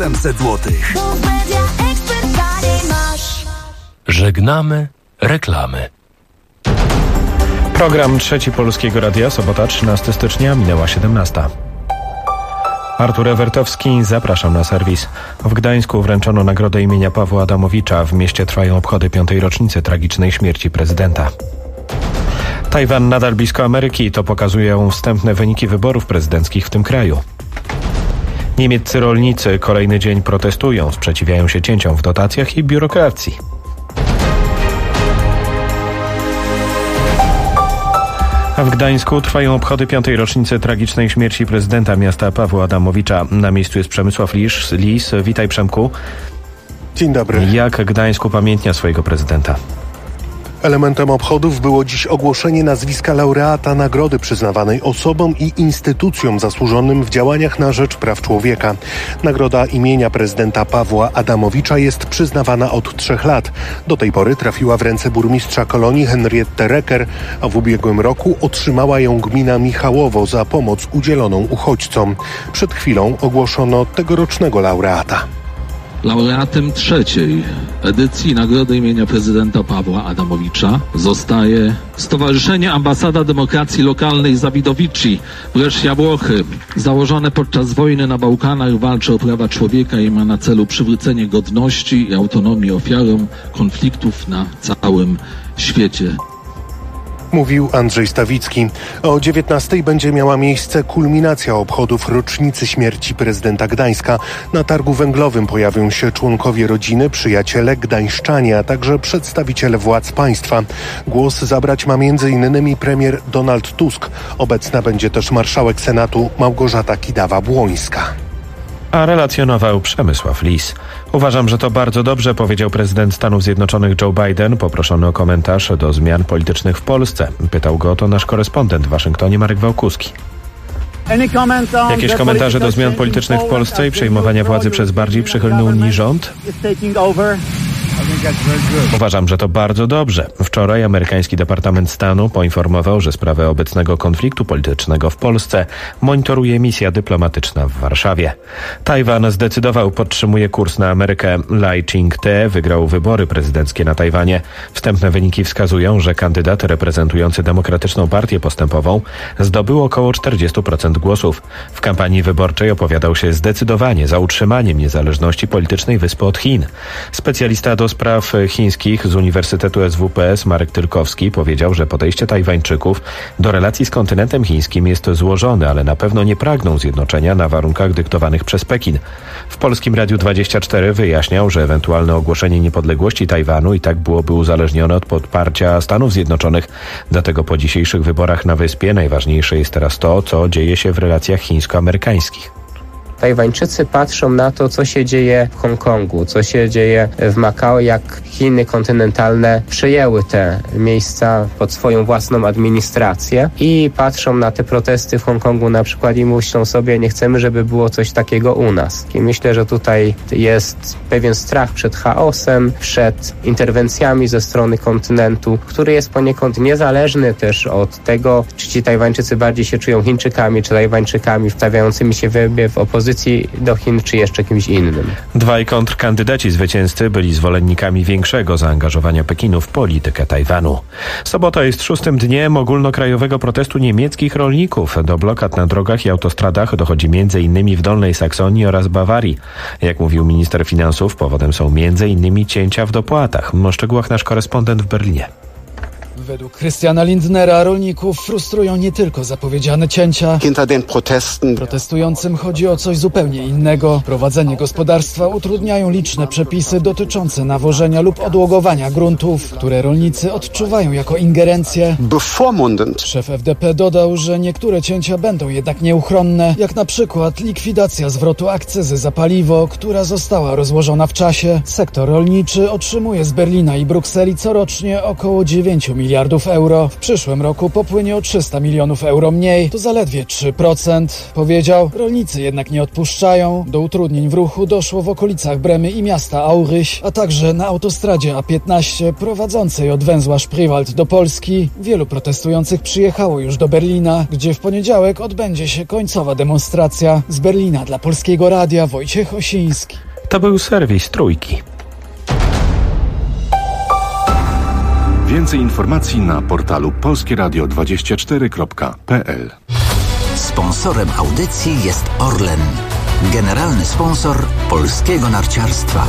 700 zł. Żegnamy reklamy. Program Trzeci Polskiego Radia, sobota 13 stycznia, minęła 17. Artur Ewertowski, zapraszam na serwis. W Gdańsku wręczono nagrodę imienia Pawła Adamowicza. W mieście trwają obchody 5. rocznicy tragicznej śmierci prezydenta. Tajwan nadal blisko Ameryki, to pokazują wstępne wyniki wyborów prezydenckich w tym kraju. Niemieccy rolnicy kolejny dzień protestują, sprzeciwiają się cięciom w dotacjach i biurokracji. A w Gdańsku trwają obchody 5. rocznicy tragicznej śmierci prezydenta miasta Pawła Adamowicza. Na miejscu jest Przemysław Lis. Witaj, Przemku. Dzień dobry. Jak Gdańsk upamiętnia swojego prezydenta? Elementem obchodów było dziś ogłoszenie nazwiska laureata nagrody przyznawanej osobom i instytucjom zasłużonym w działaniach na rzecz praw człowieka. Nagroda imienia prezydenta Pawła Adamowicza jest przyznawana od 3 lat. Do tej pory trafiła w ręce burmistrza Kolonii Henriette Reker, a w ubiegłym roku otrzymała ją gmina Michałowo za pomoc udzieloną uchodźcom. Przed chwilą ogłoszono tegorocznego laureata. Laureatem 3. edycji Nagrody imienia prezydenta Pawła Adamowicza zostaje Stowarzyszenie Ambasada Demokracji Lokalnej Zawidowici, Brescia Włochy. Założone podczas wojny na Bałkanach, walczy o prawa człowieka i ma na celu przywrócenie godności i autonomii ofiarom konfliktów na całym świecie. Mówił Andrzej Stawicki. O 19:00 będzie miała miejsce kulminacja obchodów rocznicy śmierci prezydenta Gdańska. Na targu węglowym pojawią się członkowie rodziny, przyjaciele, gdańszczanie, a także przedstawiciele władz państwa. Głos zabrać ma m.in. premier Donald Tusk. Obecna będzie też marszałek Senatu Małgorzata Kidawa-Błońska. A relacjonował Przemysław Lis. Uważam, że to bardzo dobrze, powiedział prezydent Stanów Zjednoczonych Joe Biden, poproszony o komentarz do zmian politycznych w Polsce. Pytał go o to nasz korespondent w Waszyngtonie Marek Wałkuski. Jakieś komentarze do zmian politycznych w Polsce i przejmowania władzy przez bardziej przychylny Unii rząd? Uważam, że to bardzo dobrze. Wczoraj amerykański Departament Stanu poinformował, że sprawę obecnego konfliktu politycznego w Polsce monitoruje misja dyplomatyczna w Warszawie. Tajwan zdecydował, podtrzymuje kurs na Amerykę. Lai Ching-te wygrał wybory prezydenckie na Tajwanie. Wstępne wyniki wskazują, że kandydat reprezentujący Demokratyczną Partię Postępową zdobył około 40% głosów. W kampanii wyborczej opowiadał się zdecydowanie za utrzymaniem niezależności politycznej wyspy od Chin. Specjalista do spraw chińskich z Uniwersytetu SWPS Marek Tylkowski powiedział, że podejście Tajwańczyków do relacji z kontynentem chińskim jest złożone, ale na pewno nie pragną zjednoczenia na warunkach dyktowanych przez Pekin. W Polskim Radiu 24 wyjaśniał, że ewentualne ogłoszenie niepodległości Tajwanu i tak byłoby uzależnione od poparcia Stanów Zjednoczonych. Dlatego po dzisiejszych wyborach na wyspie najważniejsze jest teraz to, co dzieje się w relacjach chińsko-amerykańskich. Tajwańczycy patrzą na to, co się dzieje w Hongkongu, co się dzieje w Makao, jak Chiny kontynentalne przejęły te miejsca pod swoją własną administrację i patrzą na te protesty w Hongkongu na przykład i myślą sobie, nie chcemy, żeby było coś takiego u nas. I myślę, że tutaj jest pewien strach przed chaosem, przed interwencjami ze strony kontynentu, który jest poniekąd niezależny też od tego, czy ci Tajwańczycy bardziej się czują Chińczykami, czy Tajwańczykami wstawiającymi się w opozycji do Chin, czy jeszcze kimś innym. Dwaj kontrkandydaci zwycięzcy byli zwolennikami większego zaangażowania Pekinu w politykę Tajwanu. Sobota jest 6. dniem ogólnokrajowego protestu niemieckich rolników. Do blokad na drogach i autostradach dochodzi m.in. w Dolnej Saksonii oraz Bawarii. Jak mówił minister finansów, powodem są m.in. cięcia w dopłatach. O szczegółach nasz korespondent w Berlinie. Według Christiana Lindnera rolników frustrują nie tylko zapowiedziane cięcia. Protestującym chodzi o coś zupełnie innego. Prowadzenie gospodarstwa utrudniają liczne przepisy dotyczące nawożenia lub odłogowania gruntów, które rolnicy odczuwają jako ingerencję. Szef FDP dodał, że niektóre cięcia będą jednak nieuchronne, jak na przykład likwidacja zwrotu akcyzy za paliwo, która została rozłożona w czasie. Sektor rolniczy otrzymuje z Berlina i Brukseli corocznie około 9 miliardów miliardów euro. W przyszłym roku popłynie o 300 milionów euro mniej. To zaledwie 3%, powiedział. Rolnicy jednak nie odpuszczają. Do utrudnień w ruchu doszło w okolicach Bremy i miasta Auryś, a także na autostradzie A15 prowadzącej od węzła Spreewald do Polski. Wielu protestujących przyjechało już do Berlina, gdzie w poniedziałek odbędzie się końcowa demonstracja. Z Berlina dla Polskiego Radia Wojciech Osiński. To był serwis Trójki. Więcej informacji na portalu polskieradio24.pl. Sponsorem audycji jest Orlen, generalny sponsor polskiego narciarstwa.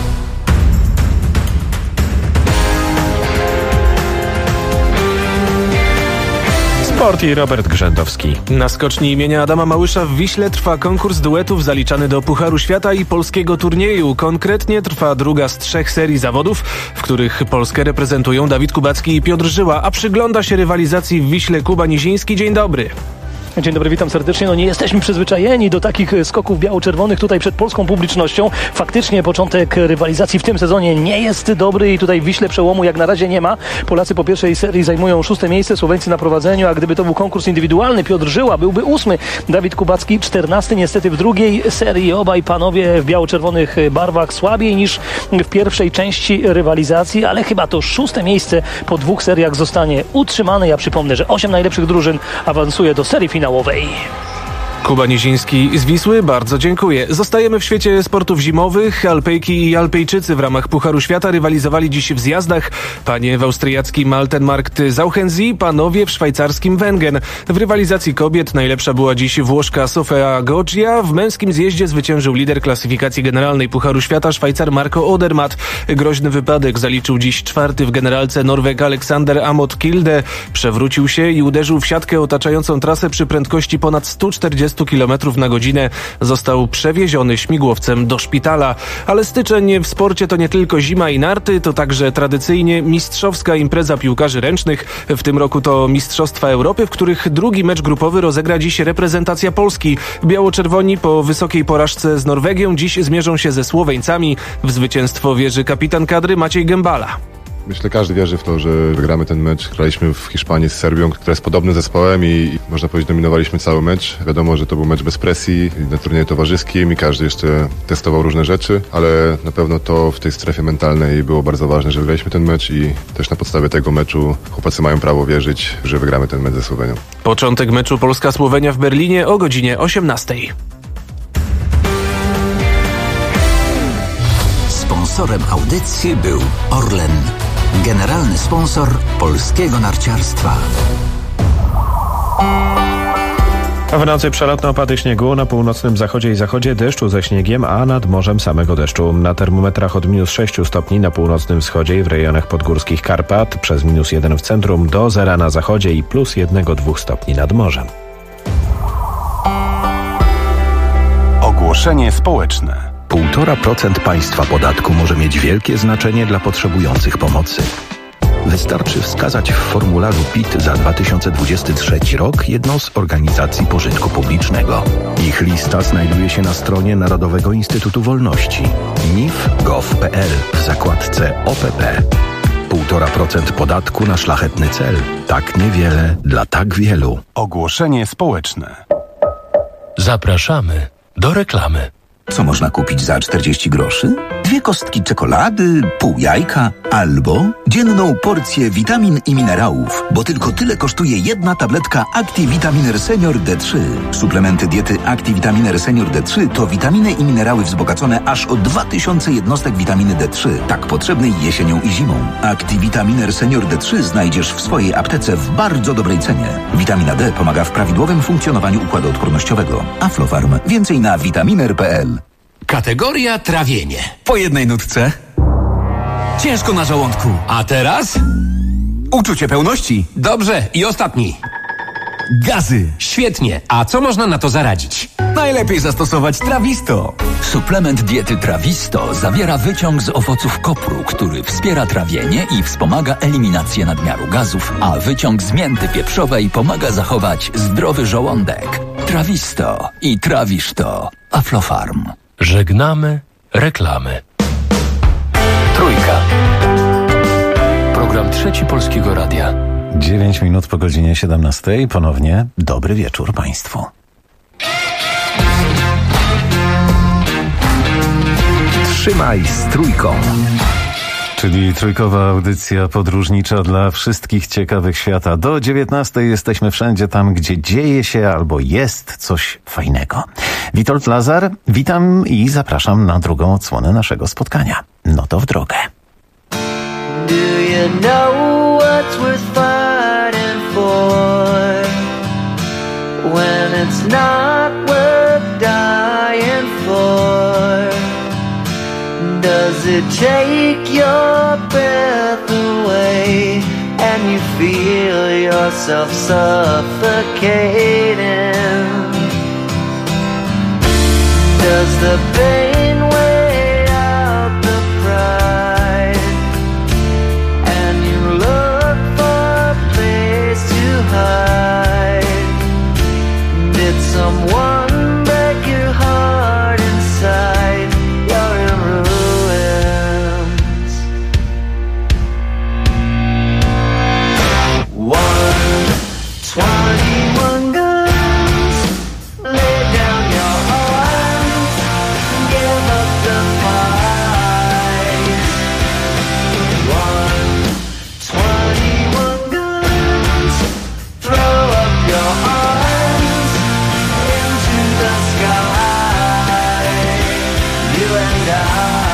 Sport i Robert Grzędowski. Na skoczni imienia Adama Małysza w Wiśle trwa konkurs duetów zaliczany do Pucharu Świata i polskiego turnieju. Konkretnie trwa druga z 3 serii zawodów, w których Polskę reprezentują Dawid Kubacki i Piotr Żyła, a przygląda się rywalizacji w Wiśle Kuba Niziński. Dzień dobry. Dzień dobry, witam serdecznie. Nie jesteśmy przyzwyczajeni do takich skoków biało-czerwonych tutaj przed polską publicznością. Faktycznie początek rywalizacji w tym sezonie nie jest dobry i tutaj w Wiśle przełomu jak na razie nie ma. Polacy po pierwszej serii zajmują 6. miejsce, Słoweńcy na prowadzeniu, a gdyby to był konkurs indywidualny, Piotr Żyła byłby 8. Dawid Kubacki 14. Niestety w drugiej serii obaj panowie w biało-czerwonych barwach słabiej niż w pierwszej części rywalizacji, ale chyba to 6. miejsce po 2 seriach zostanie utrzymane. Ja przypomnę, że 8 najlepszych drużyn awansuje do serii finałowej. Kuba Niziński z Wisły, bardzo dziękuję. Zostajemy w świecie sportów zimowych. Alpejki i Alpejczycy w ramach Pucharu Świata rywalizowali dziś w zjazdach. Panie w austriackim Altenmarkt Sauchensee, panowie w szwajcarskim Wengen. W rywalizacji kobiet najlepsza była dziś Włoszka Sofia Goggia. W męskim zjeździe zwyciężył lider klasyfikacji generalnej Pucharu Świata Szwajcar Marco Odermatt. Groźny wypadek zaliczył dziś 4. w generalce Norweg Alexander Amott Kilde. Przewrócił się i uderzył w siatkę otaczającą trasę przy prędkości ponad 140 km na godzinę. Został przewieziony śmigłowcem do szpitala. Ale styczeń w sporcie to nie tylko zima i narty, to także tradycyjnie mistrzowska impreza piłkarzy ręcznych. W tym roku to Mistrzostwa Europy, w których drugi mecz grupowy rozegra dziś reprezentacja Polski. Biało-czerwoni po wysokiej porażce z Norwegią dziś zmierzą się ze Słoweńcami. W zwycięstwo wierzy kapitan kadry Maciej Gębala. Myślę, każdy wierzy w to, że wygramy ten mecz. Graliśmy w Hiszpanii z Serbią, która jest podobnym zespołem i można powiedzieć, dominowaliśmy cały mecz. Wiadomo, że to był mecz bez presji, na turnieju towarzyskim i każdy jeszcze testował różne rzeczy, ale na pewno to w tej strefie mentalnej było bardzo ważne, że wygraliśmy ten mecz i też na podstawie tego meczu chłopacy mają prawo wierzyć, że wygramy ten mecz ze Słowenią. Początek meczu Polska-Słowenia w Berlinie o godzinie 18. Sponsorem audycji był Orlen, generalny sponsor polskiego narciarstwa. W nocy przelotne opady śniegu, na północnym zachodzie i zachodzie deszczu ze śniegiem, a nad morzem samego deszczu. Na termometrach od -6 stopni na północnym wschodzie i w rejonach podgórskich Karpat, przez -1 w centrum, do 0 na zachodzie i +1-2 stopni nad morzem. Ogłoszenie społeczne. 1,5% państwa podatku może mieć wielkie znaczenie dla potrzebujących pomocy. Wystarczy wskazać w formularzu PIT za 2023 rok jedną z organizacji pożytku publicznego. Ich lista znajduje się na stronie Narodowego Instytutu Wolności nif.gov.pl w zakładce OPP. 1,5% podatku na szlachetny cel. Tak niewiele dla tak wielu. Ogłoszenie społeczne. Zapraszamy do reklamy. Co można kupić za 40 groszy? 2 kostki czekolady, pół jajka albo dzienną porcję witamin i minerałów, bo tylko tyle kosztuje jedna tabletka ActiVitaminer Senior D3. Suplementy diety ActiVitaminer Senior D3 to witaminy i minerały wzbogacone aż o 2000 jednostek witaminy D3, tak potrzebnej jesienią i zimą. ActiVitaminer Senior D3 znajdziesz w swojej aptece w bardzo dobrej cenie. Witamina D pomaga w prawidłowym funkcjonowaniu układu odpornościowego. Aflofarm. Więcej na vitaminer.pl. Kategoria trawienie. Po jednej nutce. Ciężko na żołądku. A teraz? Uczucie pełności. Dobrze, i ostatni. Gazy. Świetnie. A co można na to zaradzić? Najlepiej zastosować Trawisto. Suplement diety Trawisto zawiera wyciąg z owoców kopru, który wspiera trawienie i wspomaga eliminację nadmiaru gazów, a wyciąg z mięty pieprzowej pomaga zachować zdrowy żołądek. Trawisto i trawisz to. Aflofarm. Żegnamy reklamy. Trójka. Program Program Trzeci Polskiego Radia. 9 minut po godzinie 17. Ponownie dobry wieczór Państwu. Trzymaj z Trójką. Czyli trójkowa audycja podróżnicza dla wszystkich ciekawych świata. Do 19 jesteśmy wszędzie tam, gdzie dzieje się albo jest coś fajnego. Witold Lazar, witam i zapraszam na drugą odsłonę naszego spotkania. No to w drogę. Do you know what's worth fighting for when it's not worth dying for? Does it take your breath away and you feel yourself suffocating? Does the pain weigh out the pride and you look for a place to hide? Did someone break your heart inside? You're in ruins. 121 guns, lay down your arms, give up the fight. 121 guns, throw up your arms into the sky. You and I.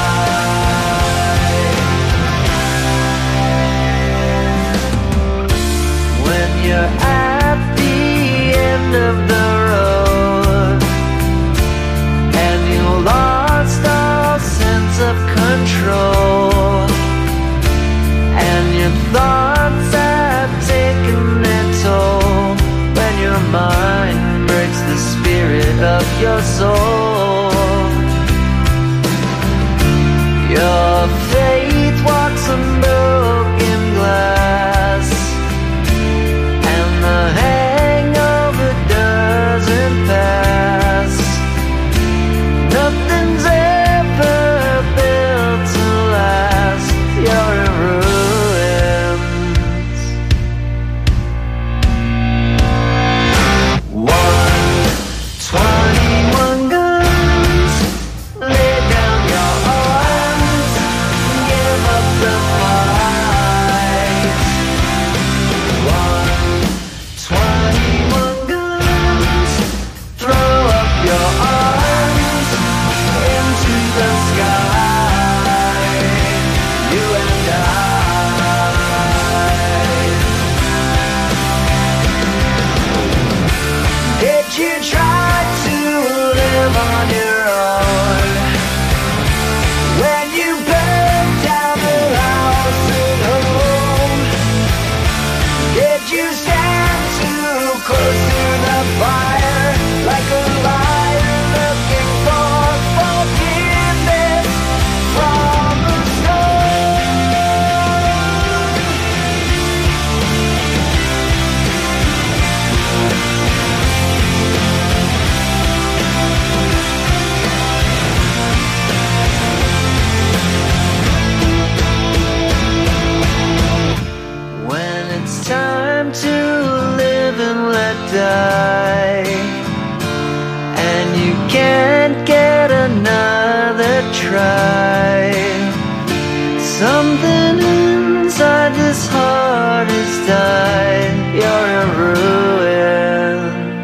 When you're at the end of the road and you lost all sense of control and your thoughts have taken their toll, when your mind breaks the spirit of your soul, your faith walks on broken glass and the hangover doesn't pass. Nothing's ever built to last. You're in ruins. 121 guns, lay down your arms, give up the fight. 121 guns, throw up your arms into the sky. You and I. Did you try to live on your own when you burned down the house at home? Did you stand too close to the fire like a liar looking for forgiveness from the stone? When it's time to live and let die, and you can't get another try, something inside this heart has died. You're in ruins.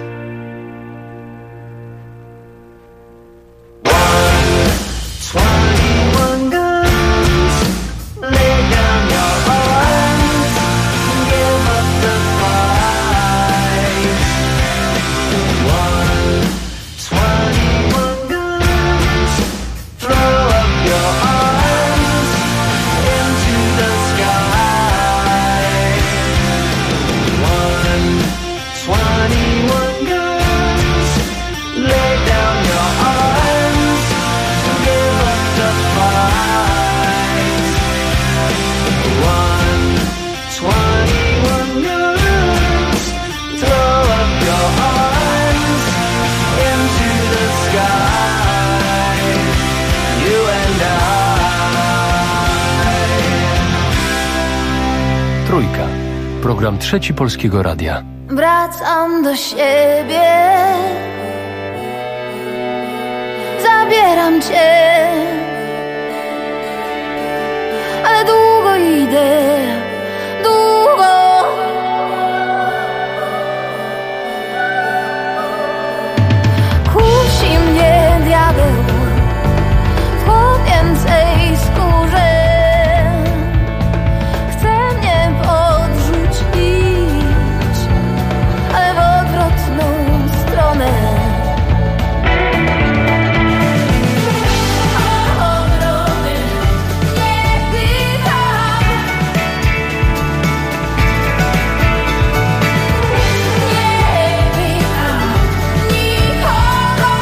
121 guns, lay down your arms, give up the fight. 121 guns, throw up your arms into the sky. Trójka. Program Trzeci Polskiego Radia. Wracam do siebie. Zabieram cię. Ale długo idę. Długo. Kusi mnie diabeł w chłopięcej skórze. Chce mnie podrzucić, ale w odwrotną stronę. Ogrody nie pytam. Nie pytam nikogo.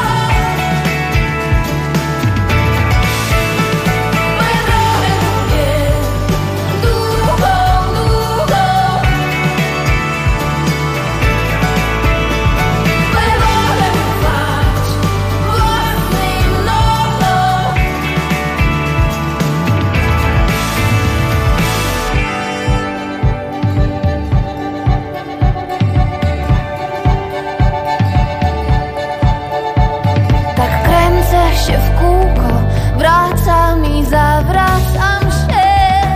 Moje drogę mówię długo, długo. Moje wolę ufać własnym nogom. Tak kręcę się w kółko, wracam i zawracam się.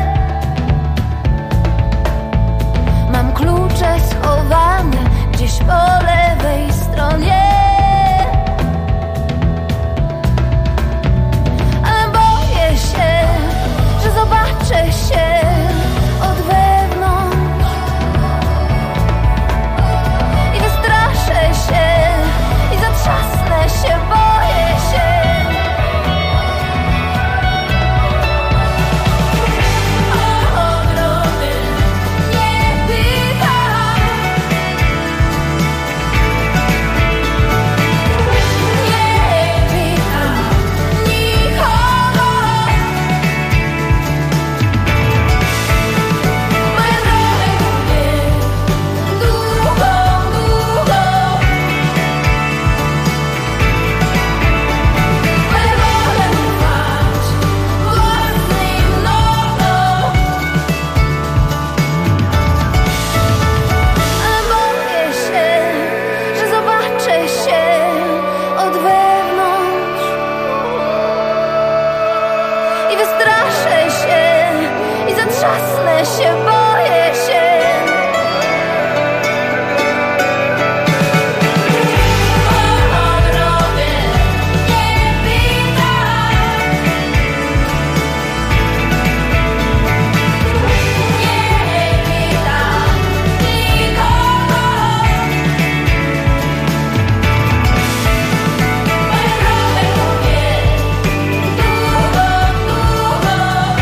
Mam klucze schowane gdzieś po lewej stronie. Ale boję się, że zobaczę się od wewnątrz i wystraszę się i zatrzasnę się, boję się. Ogrody nie pytam. Nie pytam nikogo. Moje drogę mówię długo, długo. Moje wolę ufać własnym nogom. Ale boję się, że zobaczę się od wewnątrz i wystraszę się i zatrzasnę się, boję się. Ogrody nie pytam. Nie pytam nikogo. Moje drogę mówię długo, długo.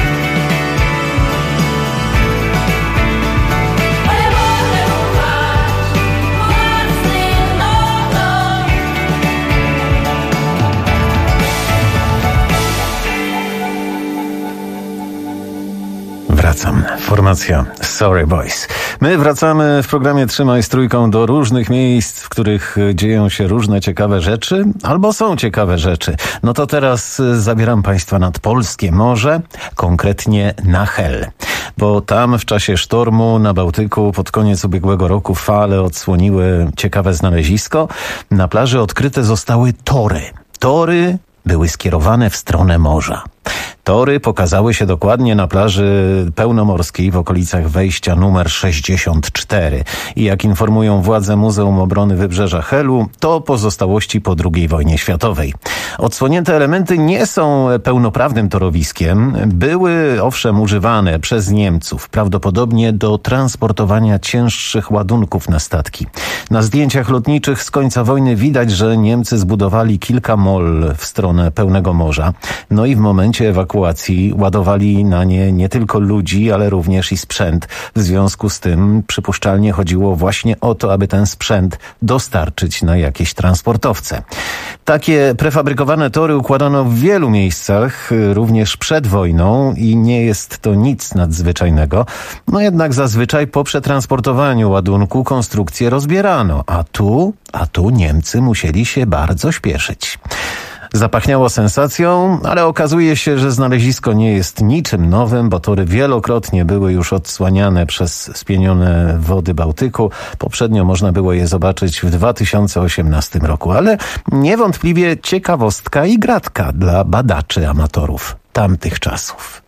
Moje wolę ufać własnym nogom. Wracam. Formacja Sorry Boys. My wracamy w programie Trzymaj z Trójką do różnych miejsc, w których dzieją się różne ciekawe rzeczy, albo są ciekawe rzeczy. No to teraz zabieram Państwa nad polskie morze, konkretnie na Hel. Bo tam w czasie sztormu na Bałtyku pod koniec ubiegłego roku fale odsłoniły ciekawe znalezisko. Na plaży odkryte zostały tory. Tory były skierowane w stronę morza. Tory pokazały się dokładnie na plaży pełnomorskiej w okolicach wejścia numer 64. I jak informują władze Muzeum Obrony Wybrzeża Helu, to pozostałości po II wojnie światowej. Odsłonięte elementy nie są pełnoprawnym torowiskiem. Były owszem używane przez Niemców, prawdopodobnie do transportowania cięższych ładunków na statki. Na zdjęciach lotniczych z końca wojny widać, że Niemcy zbudowali kilka mol w stronę pełnego morza. No i w momencie ewakuacji ładowali na nie tylko ludzi, ale również i sprzęt. W związku z tym przypuszczalnie chodziło właśnie o to, aby ten sprzęt dostarczyć na jakieś transportowce. Takie prefabrykowane tory układano w wielu miejscach, również przed wojną i nie jest to nic nadzwyczajnego. No jednak zazwyczaj po przetransportowaniu ładunku konstrukcje rozbierano, a tu Niemcy musieli się bardzo śpieszyć. Zapachniało sensacją, ale okazuje się, że znalezisko nie jest niczym nowym, bo tory wielokrotnie były już odsłaniane przez spienione wody Bałtyku. Poprzednio można było je zobaczyć w 2018 roku, ale niewątpliwie ciekawostka i gratka dla badaczy amatorów tamtych czasów.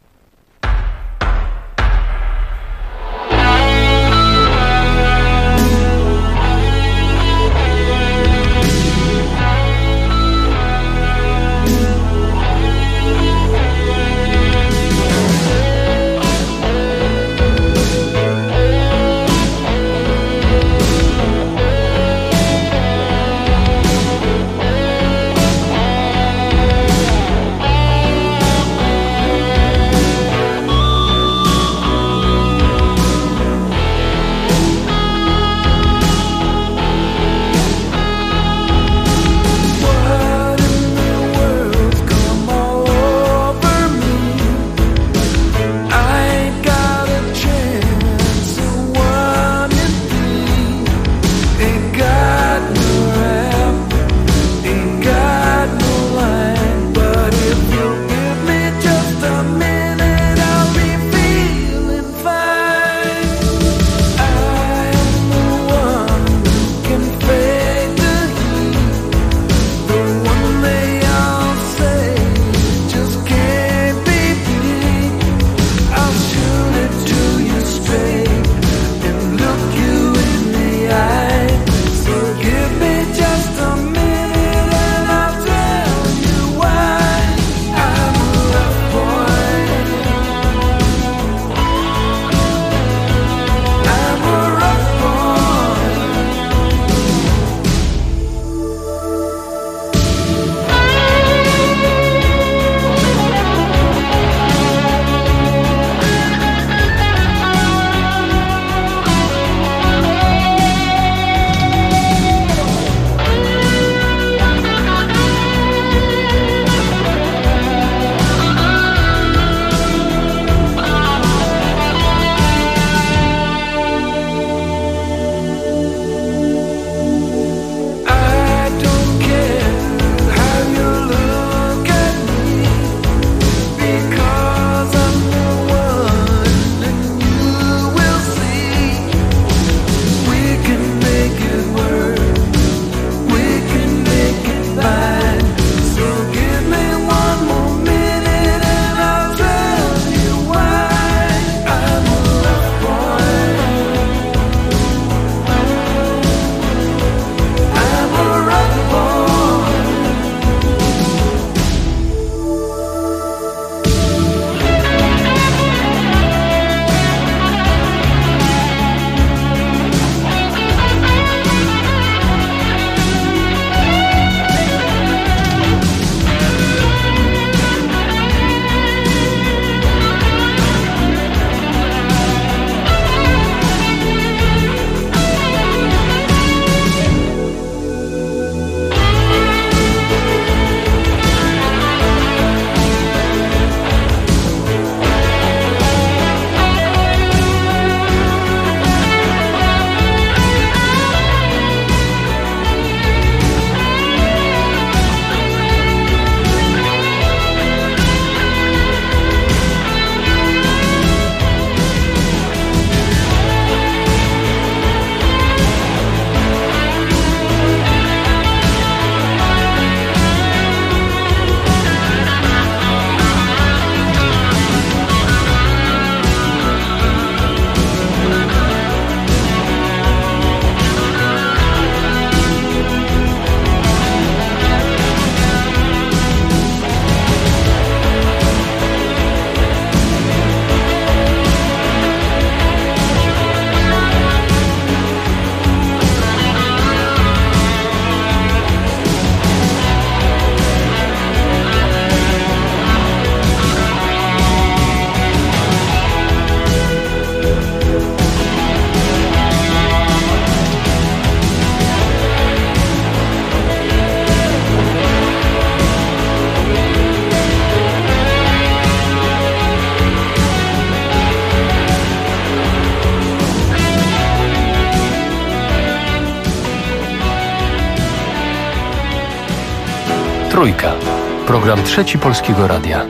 Trójka. Program Trzeci Polskiego Radia.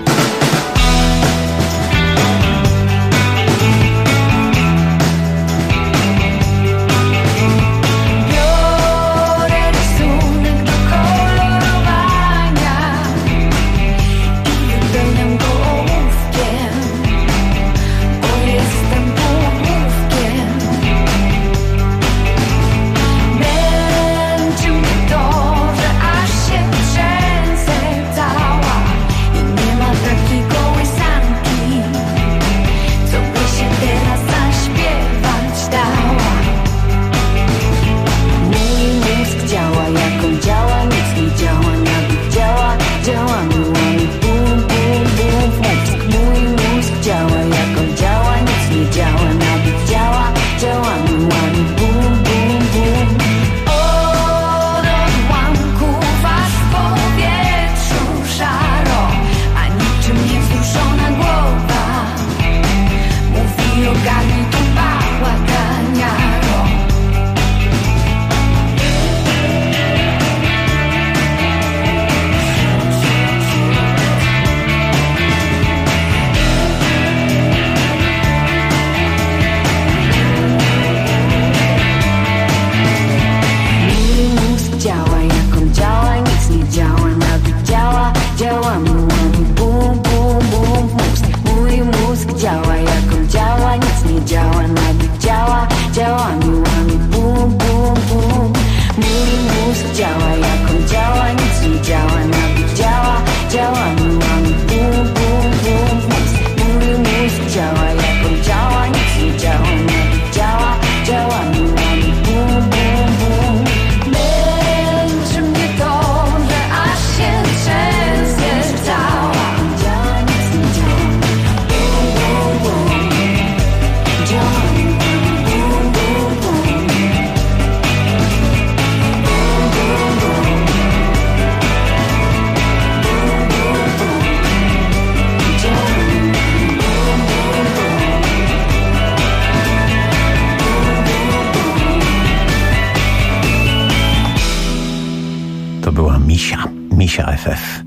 Misia FF.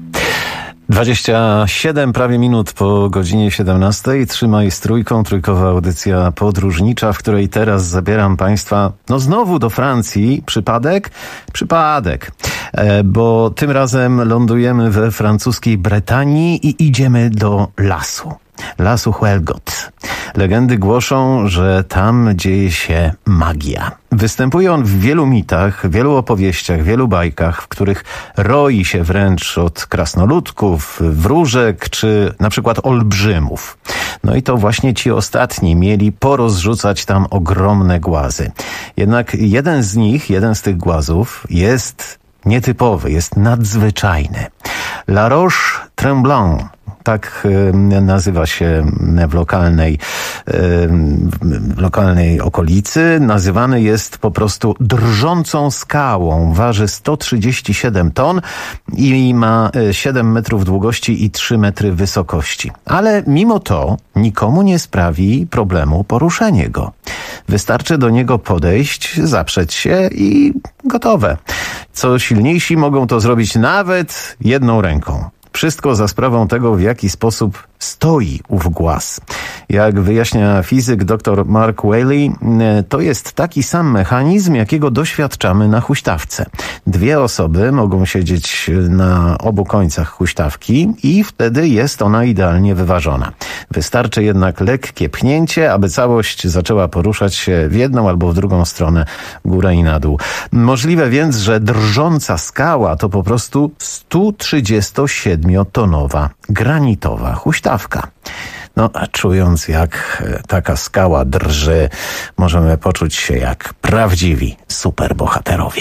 27 prawie minut po godzinie 17. Trzymaj z trójką, trójkowa audycja podróżnicza, w której teraz zabieram Państwa znowu do Francji. Przypadek? Przypadek. Bo tym razem lądujemy we francuskiej Bretanii i idziemy do lasu Huelgot. Legendy głoszą, że tam dzieje się magia. Występuje on w wielu mitach, wielu opowieściach, wielu bajkach, w których roi się wręcz od krasnoludków, wróżek czy na przykład olbrzymów. No i to właśnie ci ostatni mieli porozrzucać tam ogromne głazy. Jednak jeden z tych głazów jest nietypowy, jest nadzwyczajny. La Roche-Tremblant. Tak nazywa się w lokalnej okolicy. Nazywany jest po prostu drżącą skałą. Waży 137 ton i ma 7 metrów długości i 3 metry wysokości. Ale mimo to nikomu nie sprawi problemu poruszenie go. Wystarczy do niego podejść, zaprzeć się i gotowe. Co silniejsi mogą to zrobić nawet jedną ręką. Wszystko za sprawą tego, w jaki sposób stoi ów głaz. Jak wyjaśnia fizyk dr Mark Whaley, to jest taki sam mechanizm, jakiego doświadczamy na huśtawce. 2 osoby mogą siedzieć na obu końcach huśtawki i wtedy jest ona idealnie wyważona. Wystarczy jednak lekkie pchnięcie, aby całość zaczęła poruszać się w jedną albo w drugą stronę, w górę i na dół. Możliwe więc, że drżąca skała to po prostu 137-tonowa granitowa huśtawka. No, a czując jak taka skała drży, możemy poczuć się jak prawdziwi superbohaterowie.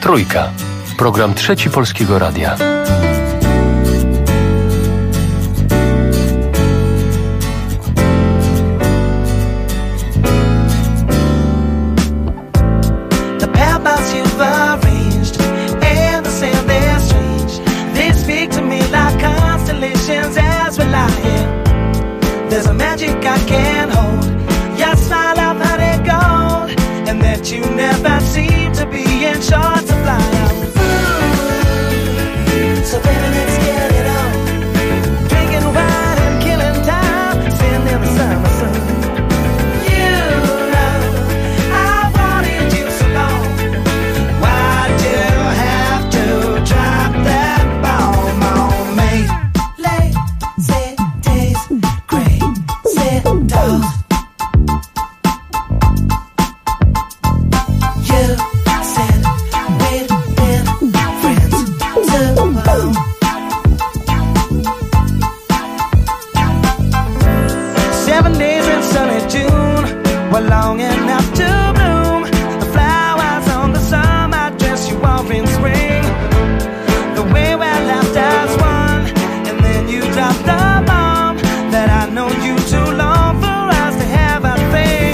Trójka. Program Trzeci Polskiego Radia. There's a magic I can't hold. Your smile I've had it gold, and that you never seem to be in short supply. So baby, let's get it on. Drinking wine and killing time, sitting in the summer sun. You know I've wanted you so long. Why'd you have to drop that bomb on me? Lazy days, crazy dolls. You said we'd been friends too long. 7 days in sunny June were long enough to bloom. The flowers on the summer dress you wore in spring. The way we left as one, and then you dropped the bomb that I know you too long for us to have a thing.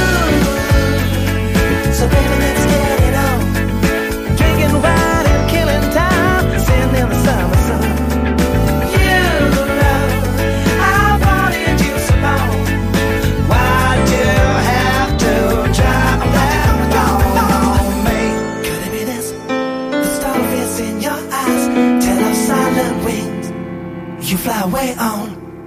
So baby, let's get it on. Drinking wine and killing time, sitting in the summer sun. You know I've wanted you so long. Why'd you have to drop that bomb on me? Could it be this? The starfish in your eyes tell of silent wings. You fly away on.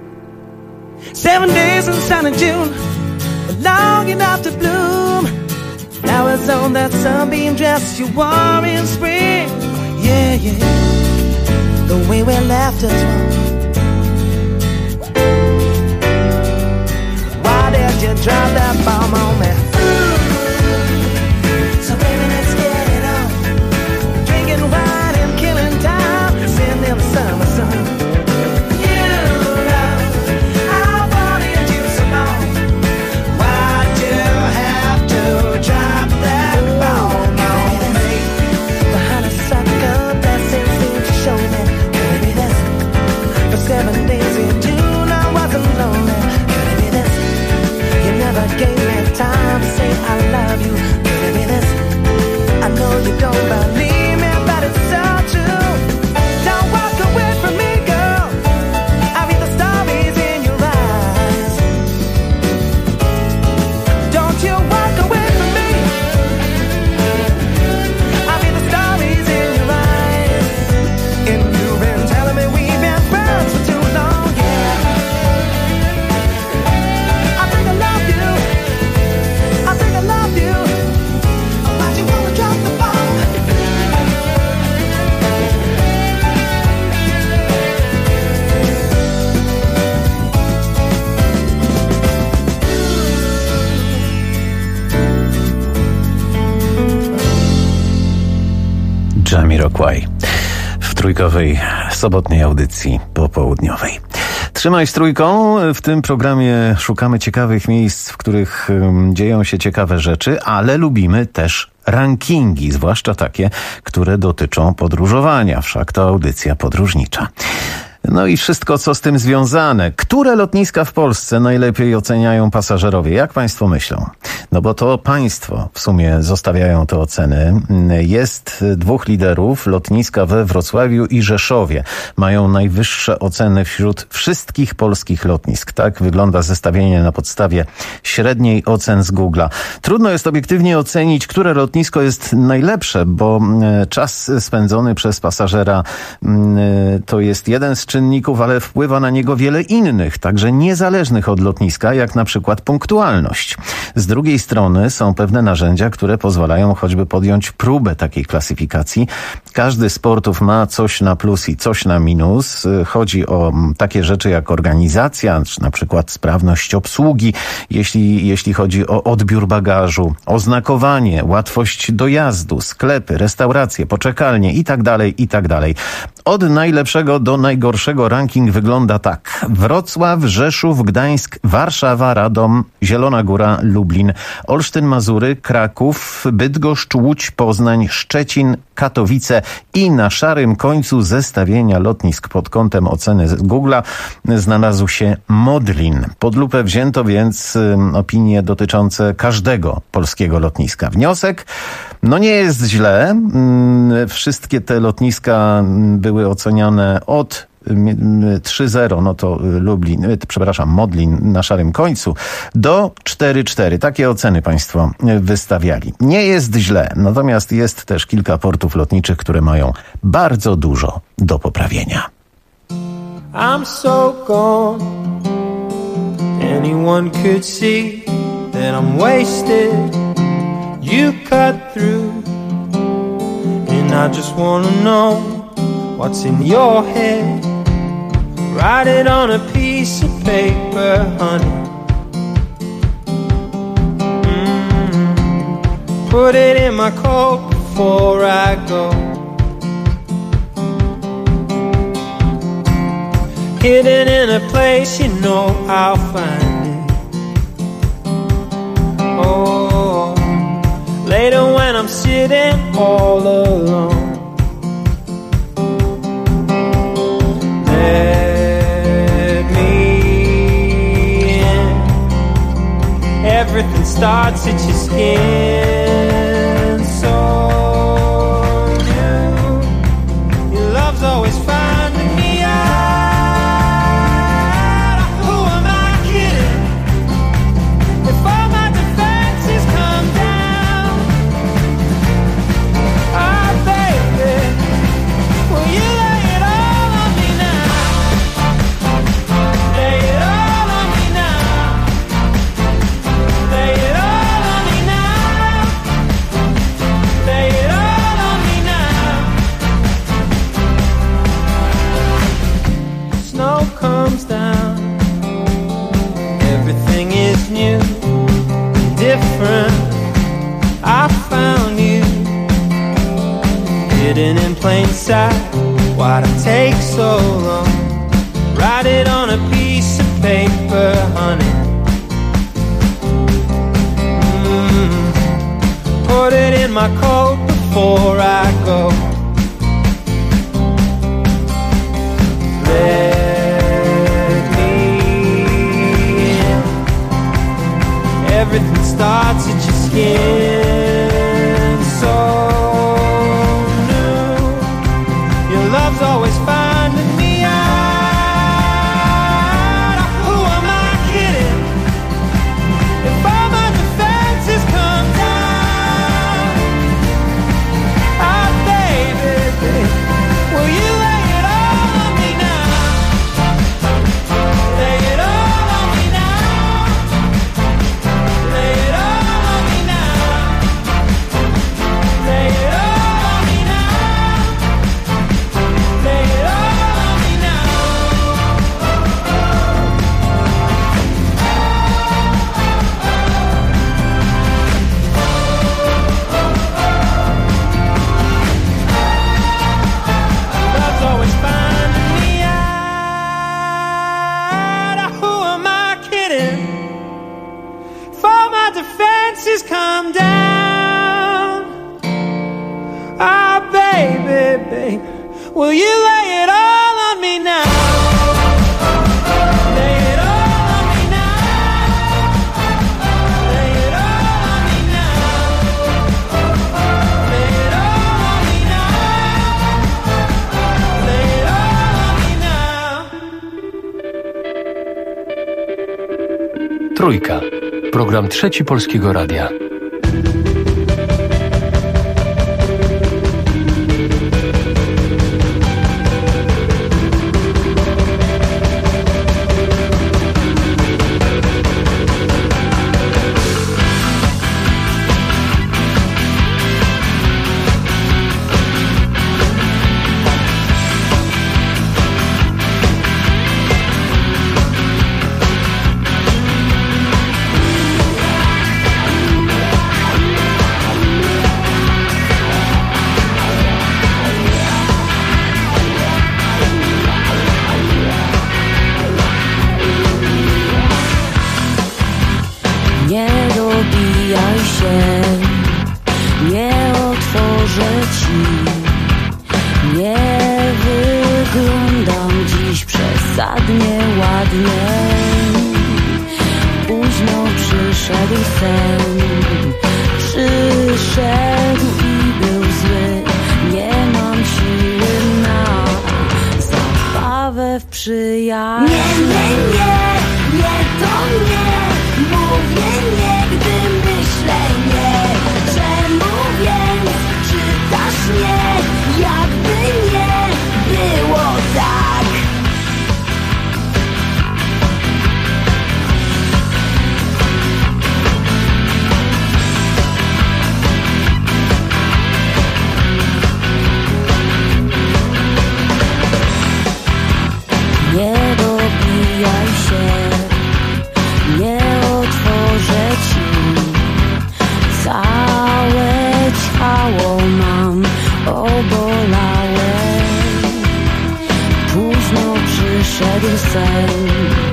7 days in sunny June, but long enough to bloom. Flowers on that sunbeam dress you wore in spring. Yeah, yeah. The way we left us one. Why did you drop that bomb on me? So baby, let's get it on. Drinking wine and killing time, sitting in the summer sun. You know I've wanted you so long. Why'd you have to drop that bomb on me? The honeysuckle blessings seem to show me. Could it be this? For 7 days in June I wasn't lonely. Could it be this? You never gave me time to say I love you. Could it be this? I know you don't believe me, but it's so true. Don't walk away from me, girl. I read the stories in your eyes. Don't you walk away from me. I read the stories in your eyes. And you've been telling me we've been friends for too long, yeah. I think I love you. I think I love you. Why'd you wanna drop the bomb? Jamiroquai w trójkowej sobotniej audycji popołudniowej. Trzymaj z trójką. W tym programie szukamy ciekawych miejsc, w których dzieją się ciekawe rzeczy, ale lubimy też rankingi, zwłaszcza takie, które dotyczą podróżowania. Wszak to audycja podróżnicza. No i wszystko, co z tym związane. Które lotniska w Polsce najlepiej oceniają pasażerowie? Jak państwo myślą? No bo to państwo w sumie zostawiają te oceny. Jest 2 liderów. Lotniska we Wrocławiu i Rzeszowie mają najwyższe oceny wśród wszystkich polskich lotnisk. Tak wygląda zestawienie na podstawie średniej ocen z Google'a. Trudno jest obiektywnie ocenić, które lotnisko jest najlepsze, bo czas spędzony przez pasażera to jest jeden z czynników, ale wpływa na niego wiele innych, także niezależnych od lotniska, jak na przykład punktualność. Z drugiej strony są pewne narzędzia, które pozwalają choćby podjąć próbę takiej klasyfikacji. Każdy z portów ma coś na plus i coś na minus. Chodzi o takie rzeczy jak organizacja, czy na przykład sprawność obsługi, jeśli chodzi o odbiór bagażu, oznakowanie, łatwość dojazdu, sklepy, restauracje, poczekalnie itd., itd. Od najlepszego do najgorszego ranking wygląda tak. Wrocław, Rzeszów, Gdańsk, Warszawa, Radom, Zielona Góra, Lublin, Olsztyn, Mazury, Kraków, Bydgoszcz, Łódź, Poznań, Szczecin, Katowice i na szarym końcu zestawienia lotnisk pod kątem oceny z Google'a znalazł się Modlin. Pod lupę wzięto więc opinie dotyczące każdego polskiego lotniska. Wniosek? No nie jest źle. Wszystkie te lotniska były oceniane od 3-0, no to Modlin na szarym końcu, do 4-4. Takie oceny państwo wystawiali. Nie jest źle, natomiast jest też kilka portów lotniczych, które mają bardzo dużo do poprawienia. I'm so gone. Anyone could see that I'm wasted. You cut through, and I just wanna know what's in your head. Write it on a piece of paper, honey. Put it in my coat before I go. Hidden in a place you know I'll find it. Oh, later when I'm sitting all alone. Everything starts at your skin, so new. Your love's always finding me out. Who am I kidding? If all my defenses come down, oh baby, will you lay it all on me now? Lay it all on me now. Lay it all on me now. Lay it all on me now. Snow comes down. Everything is new and different. I found you hidden in plain sight. Why'd it take so long? Write it on a piece of paper, honey. Put it in my coat before I go. Let me in. Everything starts at your skin, so new. Your love's always finding me out. Who am I kidding? If all my defenses come down, oh baby, will you lay it all on me now? Lay it all on me now. Lay it all on me now. Lay it all on me now. Lay it all on me now. Love's always finding me out. Who am I kidding? If all my defenses come down, ah, baby, baby, will you lay it all on me now? Lay it all on me now. Lay it all on me now. Lay it all on me now. Lay it all on me now. Trójka. Program Trzeci Polskiego Radia. sen przyszedł i był zły. Nie mam siły na zabawę w przyjaźń. Nie, to nie. Mówię nie, gdy myślę nie. Czemu więc czytasz nie? Jakby nie było tak. Nie dobijaj się, nie otworzę ci. Całe ciało mam obolałe. Późno przyszedł sen,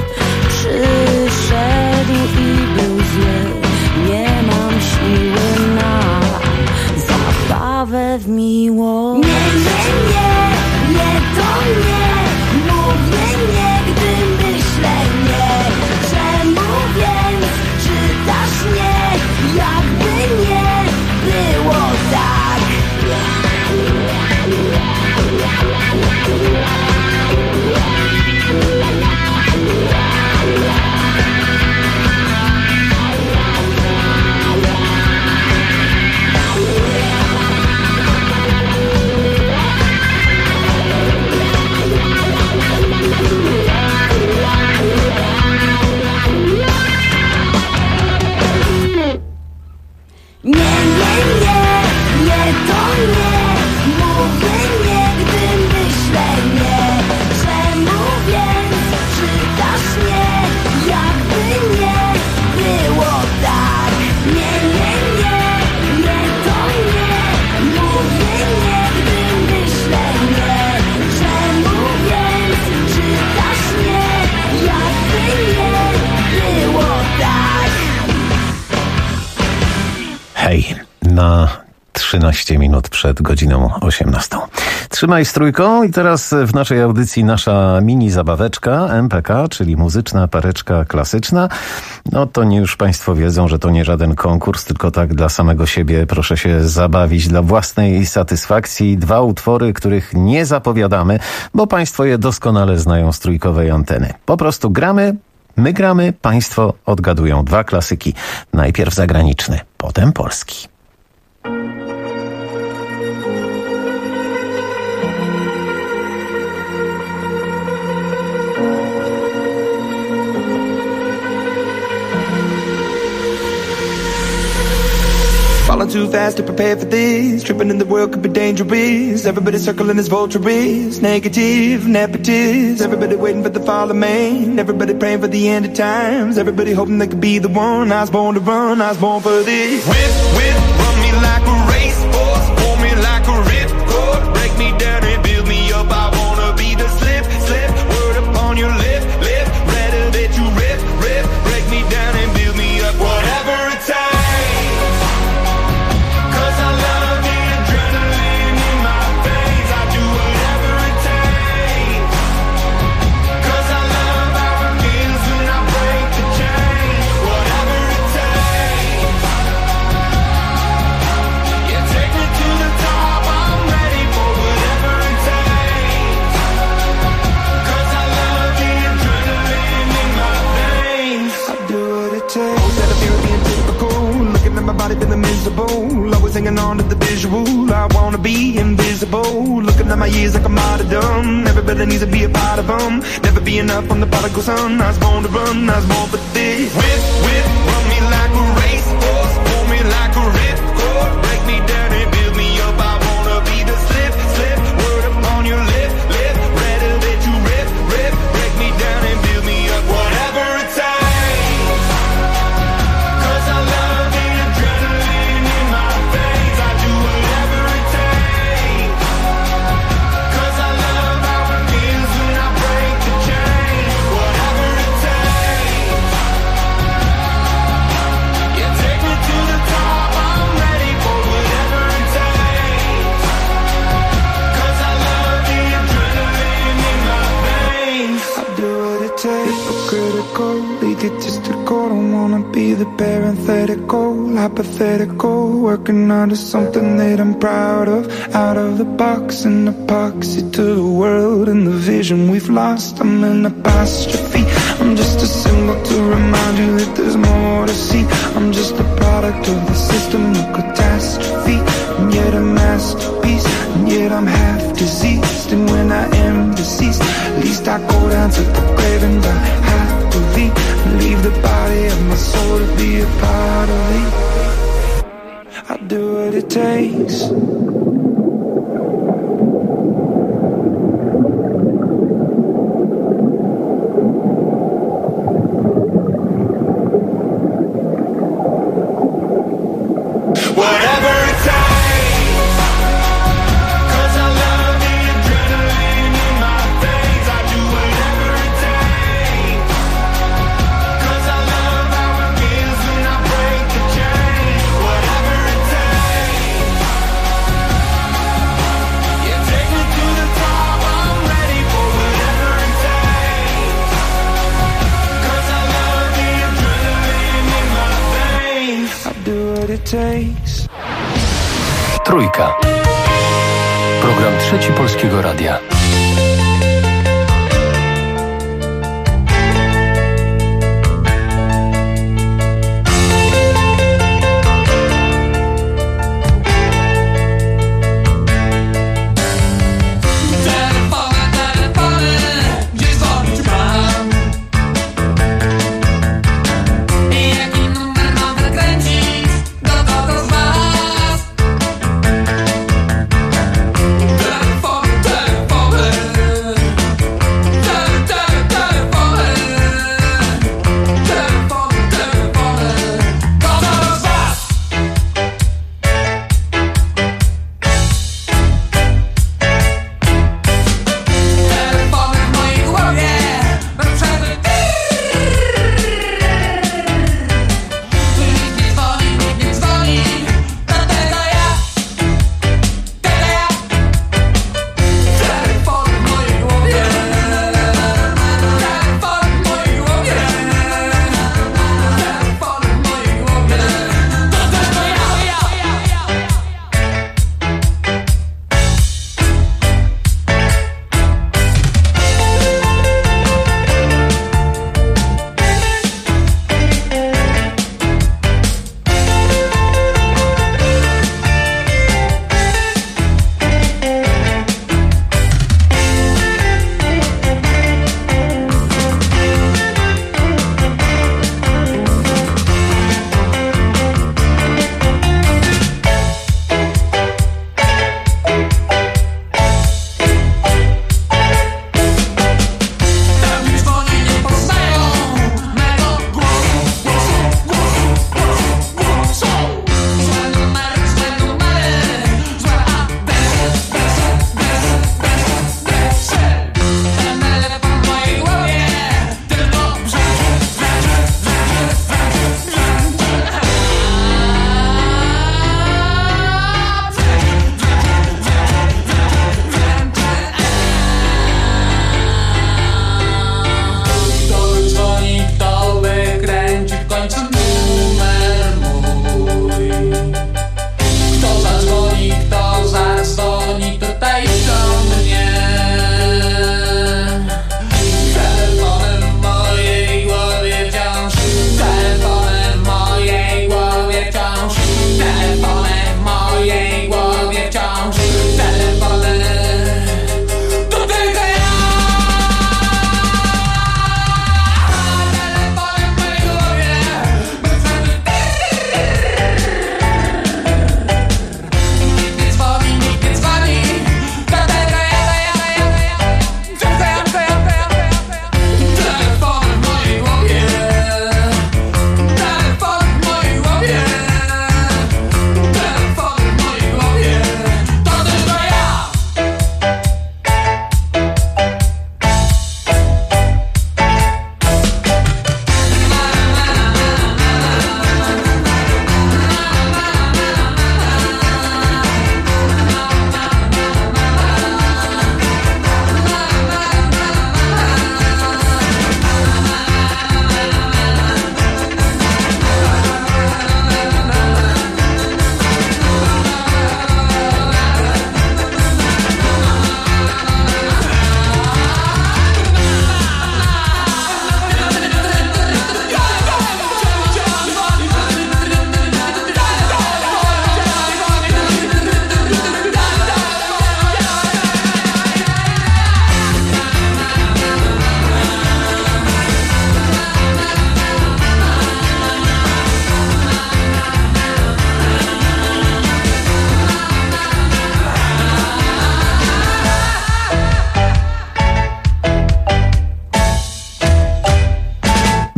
przyszedł i był zły. Nie mam siły na zabawę w miłość. Nie, to nie. Mówię nie, gdy myślę nie. Czemu więc czytasz nie? Jakby nie było tak. Nie, to nie. Mówię nie, gdy myślę nie. Czemu więc czytasz nie? Jakby nie było tak. Nie, to nie. Mówię nie, gdy myślę nie. Czemu więc czytasz nie? Jakby nie było tak. Hej, na 13 minut przed godziną 18. Trzymaj z Trójką i teraz w naszej audycji nasza mini zabaweczka MPK, czyli muzyczna pareczka klasyczna. No to nie już Państwo wiedzą, że to nie żaden konkurs, tylko tak dla samego siebie proszę się zabawić dla własnej satysfakcji. 2 utwory, których nie zapowiadamy, bo Państwo je doskonale znają z trójkowej anteny. Po prostu gramy, my gramy, Państwo odgadują 2 klasyki. Najpierw zagraniczny, potem polski. Falling too fast to prepare for this. Tripping in the world could be dangerous. Everybody circling as vultures. Negative, nepotist. Everybody waiting for the fall of man. Everybody praying for the end of times. Everybody hoping they could be the one. I was born to run, I was born for this. Whip, run me like a racehorse. Pull me like a ripcord. Break me down and build me up. I wanna be the slip. Word upon your lip. Rather that you rip. Break me down and build me up. Whatever it takes. Feeling miserable, always hanging on to the visual. I wanna be invisible, looking at my years like I'm martyrdom. Everybody needs to be a part of them. Never be enough on the prodigal son. I was born to run, I was born for this. Whip, run me like a racehorse. Pull me like a ripcord. Break me down and build me up. I wanna be the slip. Word upon your lip. Rather that you rip. Break me down and build me up. Whatever it takes. Hypocritical, lead it just to cynical, don't wanna be the parenthetical, hypothetical, working under something that I'm proud of. Out of the box, an epoxy to the world and the vision we've lost. I'm an apostrophe, I'm just a symbol to remind you that there's more to see. I'm just a product of the system of catastrophe, and yet a masterpiece, and yet I'm half diseased. And when I am deceased, at least I go down to the grave and die happily, and leave the body of my soul to be a part of it. I'll do what it takes. Trójka. Program Trzeci Polskiego Radia. Telefony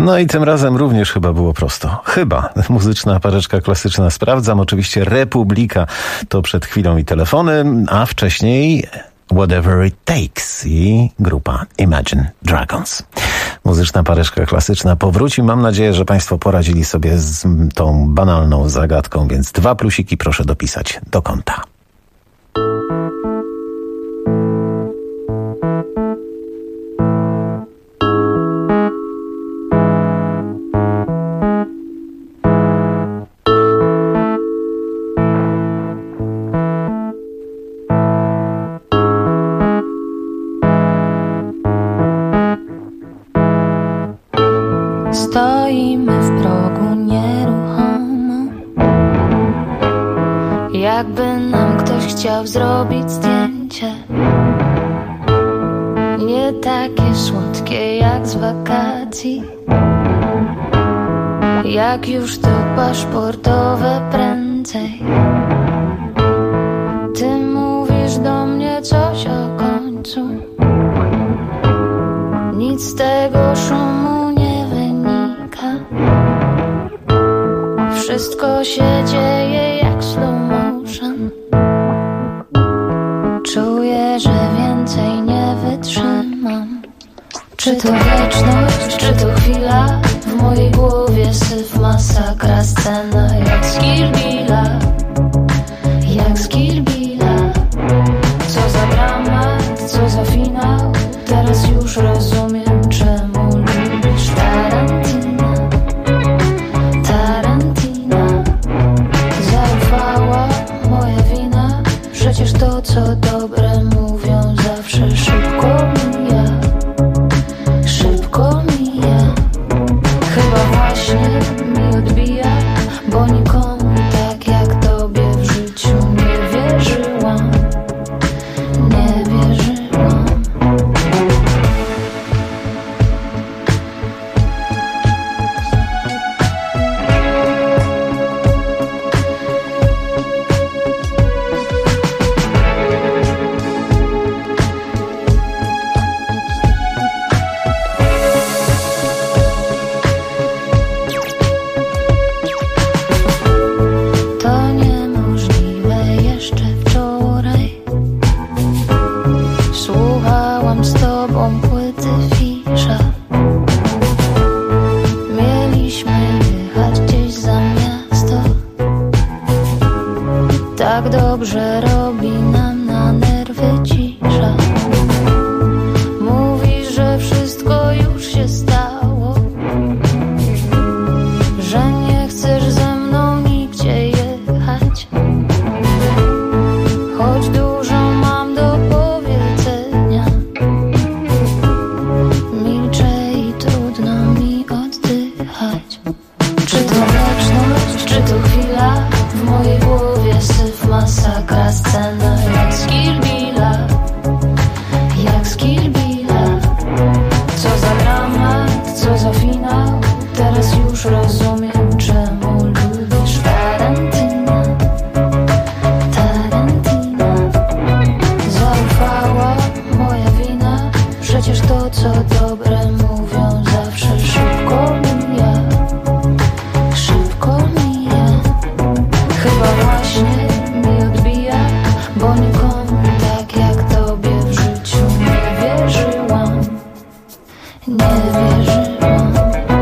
No i tym razem również chyba było prosto. Chyba. Muzyczna pareczka klasyczna sprawdzam. Oczywiście Republika to przed chwilą i telefony, a wcześniej Whatever It Takes i grupa Imagine Dragons. Muzyczna pareczka klasyczna powróci. Mam nadzieję, że Państwo poradzili sobie z tą banalną zagadką, więc 2 plusiki proszę dopisać do konta. Stoimy w progu nieruchomo, jakby nam ktoś chciał zrobić zdjęcie. Nie takie słodkie jak z wakacji, jak już to paszportowe prędzej. Ty mówisz do mnie coś o końcu, nic z tego szumu nie wynika. Wszystko się dzieje jak slow motion. Czuję, że więcej nie wytrzymam. Czy to wieczność, czy to chwila? W mojej głowie syf, masakra, scena jak z Kill Billa. Jak z Kill Billa. Co za dramat, co za finał. Teraz już rozumiem, czemu lubisz Tarantina. Tarantina. Zaufała, moja wina. Przecież to, co dobre mówią, zawsze szybko mija. Szybko mija. Chyba właśnie mi odbija, bo nikomu tak jak tobie w życiu nie wierzyłam. Nie wierzyłam. To niemożliwe jeszcze wczoraj. Słuchałam z tobą płyty Fisza. Mieliśmy jechać gdzieś za miasto. Tak dobrze robi nam na nerwy cisza. Mówisz, że wszystko już się stało, że nie chcesz ze mną nigdzie jechać. Choć dużo mam do powiedzenia, milczę i trudno mi oddychać. Czy to wieczność, czy to chwila? W mojej głowie syf, masakra, scena jak z Kill Billa. Jak z Kill Billa. Co za dramat, co za finał. Teraz już rozumiem, czemu lubisz Tarantina. Tarantina. Zaufała, moja wina. Przecież to, co dobre mówią, zawsze szybko mija. Szybko mija. Chyba właśnie mi odbija, bo nikomu tak jak tobie w życiu nie wierzyłam. Nie wierzyłam.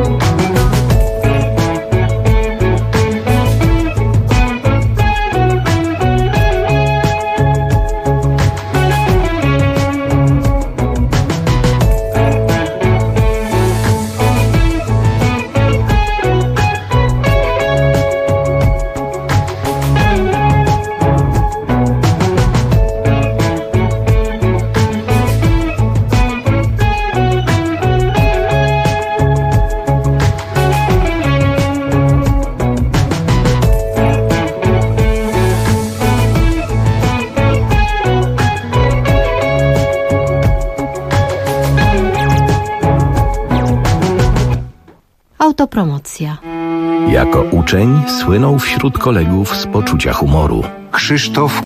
Autopromocja. Jako uczeń słynął wśród kolegów z poczucia humoru. Krzysztof